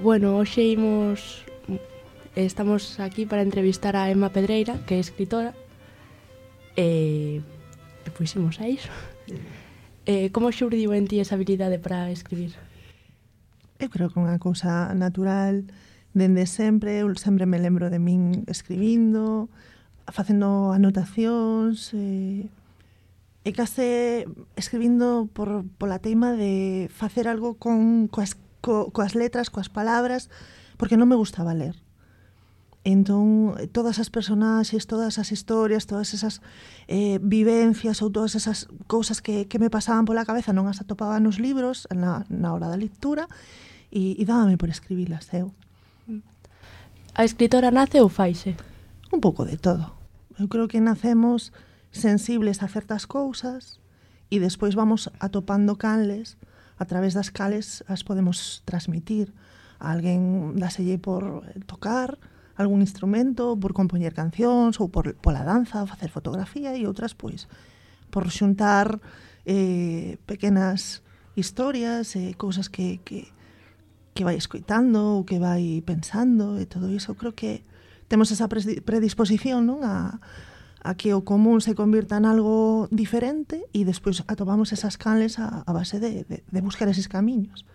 Bueno, hoxe estamos aquí para entrevistar a Emma Pedreira, que é escritora, e pois imos a iso. Como xurdiu en ti esa habilidade para escribir? Eu creo que unha cousa natural dende sempre. Eu sempre me lembro de min escribindo, facendo anotacións, e case escribindo pola teima de facer algo coas letras, coas palabras, porque non me gustaba ler. Entón, todas as personaxes, todas as historias, todas esas vivencias ou todas esas cousas que me pasaban pola cabeza non as atopaba nos libros na hora da lectura e dábame por escribilas eu. A escritora nace ou faise? Un pouco de todo. Eu creo que nacemos sensibles a certas cousas e despois vamos atopando canles a través das cales as podemos transmitir. A alguén dáselle por tocar algún instrumento, por compoñer cancións ou pola danza, facer fotografía, e outras, pois, por xuntar pequenas historias, cousas que vai escoitando ou que vai pensando e todo iso. Creo que temos esa predisposición, non? A que o común se convirta en algo diferente e despois atopamos esas canles a base de buscar eses camiños.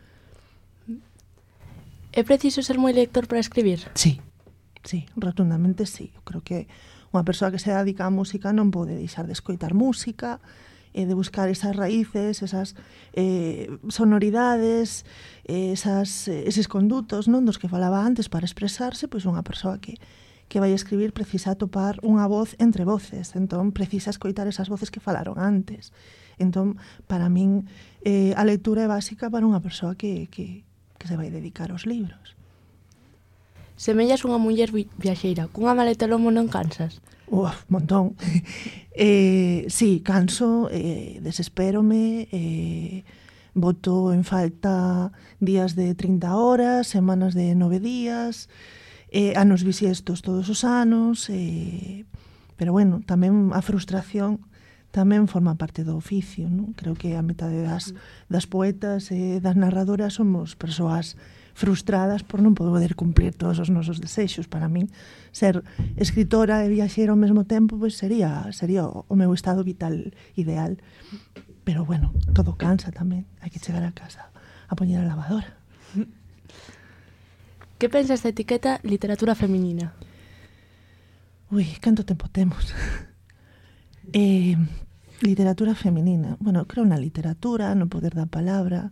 É preciso ser moi lector para escribir? Sí, rotundamente sí. Eu creo que unha persoa que se dedica á música non pode deixar de escoitar música, de buscar esas raíces, esas sonoridades, eses condutos, non, dos que falaba antes para expresarse. Pois unha persoa que vai escribir precisa atopar unha voz entre voces, entón precisa escoitar esas voces que falaron antes. Entón, para min, a lectura é básica para unha persoa que se vai dedicar aos libros. Semellas unha muller viaxeira. Cunha maleta lomo non cansas? Montón. Sí, canso, desespérome, boto en falta días de 30 horas, semanas de 9 días, anos bisiestos todos os anos, pero bueno, tamén a frustración tamén forma parte do oficio, non? Creo que a metade das poetas e das narradoras somos persoas frustradas por non poder cumplir todos os nosos desexos. Para min, ser escritora e viaxeira ao mesmo tempo, pois sería o meu estado vital ideal. Pero bueno, todo cansa tamén. Hai que chegar a casa a poñer a lavadora. Que pensas da etiqueta literatura feminina? Canto tempo temos? Literatura feminina. Bueno, creo na literatura, no poder da palabra,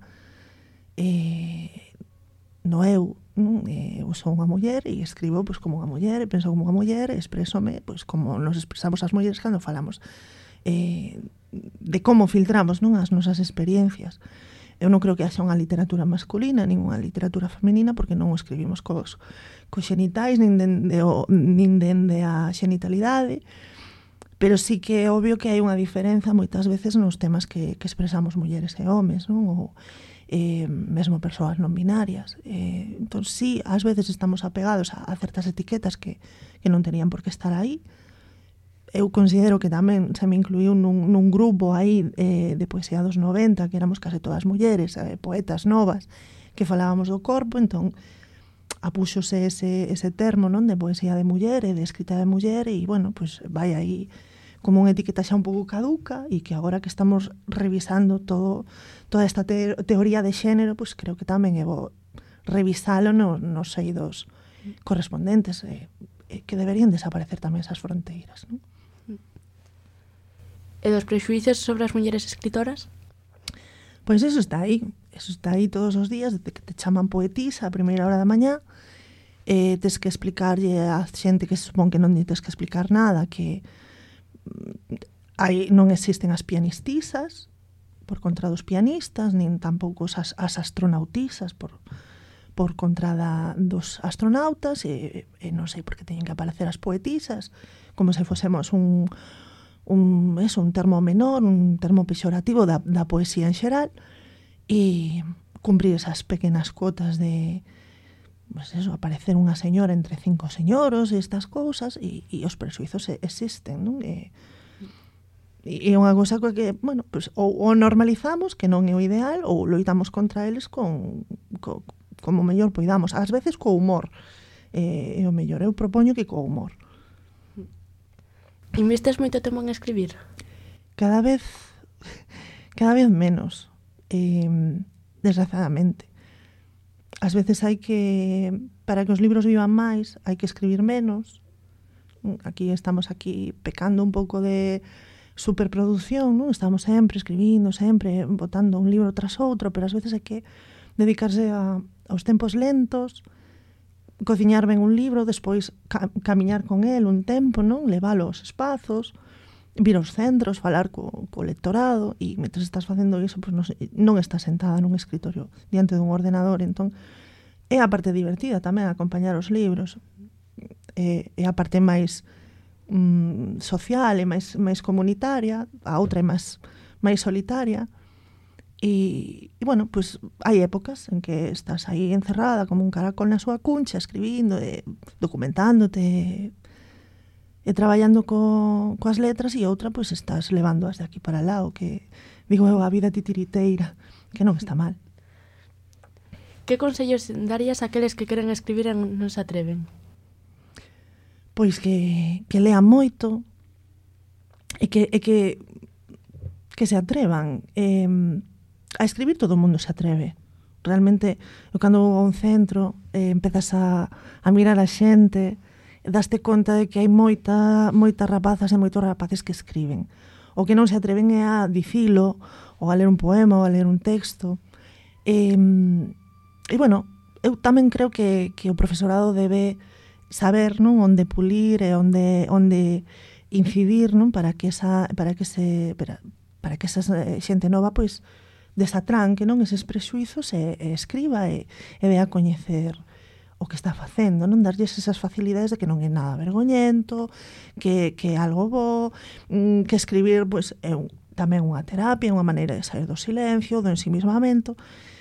no eu. Eu sou unha muller e escribo pois como unha muller, e penso como unha muller, e expresome pois como nos expresamos as mulleres cando falamos de como filtramos, non, as nosas experiencias. Eu non creo que haxa unha literatura masculina nin unha literatura feminina, porque non o escribimos cos xenitais nin dende a xenitalidade, pero sí que é obvio que hai unha diferenza moitas veces nos temas que expresamos mulleres e homes, non? Ou mesmo persoas non binarias. Entón, sí, ás veces estamos apegados a certas etiquetas que non tenían por que estar aí. Eu considero que tamén se me incluíu nun grupo aí de poesía dos 90, que éramos case todas mulleres, poetas novas, que falábamos do corpo. Entón, apúxose ese termo, non, de poesía de muller e de escrita de muller, e, bueno, pois vai aí como unha etiqueta xa un pouco caduca, e que agora que estamos revisando toda esta teoría de xénero, pois creo que tamén é bo revisalo nos eidos correspondentes, que deberían desaparecer tamén esas fronteiras, non? E dos prexuízos sobre as mulleres escritoras? Pois eso está aí todos os días, desde que te chaman poetisa a primeira hora da mañá, tes que explicarlle a xente que se supón que non tes que explicar nada, que non existen as pianistisas por contra dos pianistas, nin tampouco as astronautisas por contra dos astronautas, e non sei por que teñen que aparecer as poetisas como se fosemos un termo menor, un termo pexorativo da poesía en xeral, e cumprir esas pequenas cuotas de aparecer unha señora entre 5 señoros e estas cousas, e os presuizos existen, non? E é unha cousa que, bueno, pues, ou normalizamos, que non é o ideal, ou loitamos contra eles con como mellor poidamos, ás veces co humor, e o mellor, eu propoño que co humor. Investes moito tempo en escribir? Cada vez menos, desgraciadamente. Ás veces hai que, para que os libros vivan máis, hai que escribir menos. Aquí estamos pecando un pouco de superproducción, non? Estamos sempre escribindo, sempre botando un libro tras outro, pero ás veces hai que dedicarse aos tempos lentos, cociñar ben un libro, despois camiñar con el un tempo, non? Levalo aos espazos, vir aos centros, falar co lectorado, e mentre estás facendo iso, pues non estás sentada nun escritorio diante dun ordenador. Entón, é a parte divertida tamén acompañar os libros, é a parte máis social e máis comunitaria, a outra é máis solitaria, e bueno, pues hai épocas en que estás aí encerrada como un caracol na súa cuncha, escribindo, documentándote, e traballando coas letras, e outra, pois, estás levándoas de aquí para lá, o que digo eu, a vida titiriteira, que non está mal. Que consellos darías a aqueles que queren escribir e non se atreven? Pois que lean moito, e que se atrevan. A escribir todo o mundo se atreve. Realmente, eu cando vou a un centro, empezas a mirar a xente, daste conta de que hai moitas rapazas e moitos rapaces que escriben. O que non se atreven é a dicilo, ou a ler un poema, ou a ler un texto. E bueno, eu tamén creo que o profesorado debe saber, non, onde pulir e onde incidir, non, para que esa xente nova, pois, desatranque, non, eses prexuizos e escriba e dea a coñecer o que está facendo, non, darlles esas facilidades de que non é nada vergoñento, que é algo bo, que escribir, pois, é tamén unha terapia, unha maneira de sair do silencio, do ensimismamento.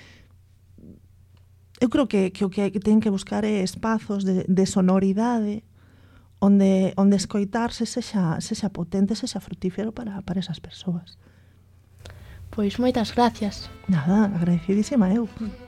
Eu creo que o que ten que buscar é espazos de sonoridade onde escoitarse sexa potente, sexa frutífero para esas persoas. Pois moitas gracias. Nada, agradecidísima eu.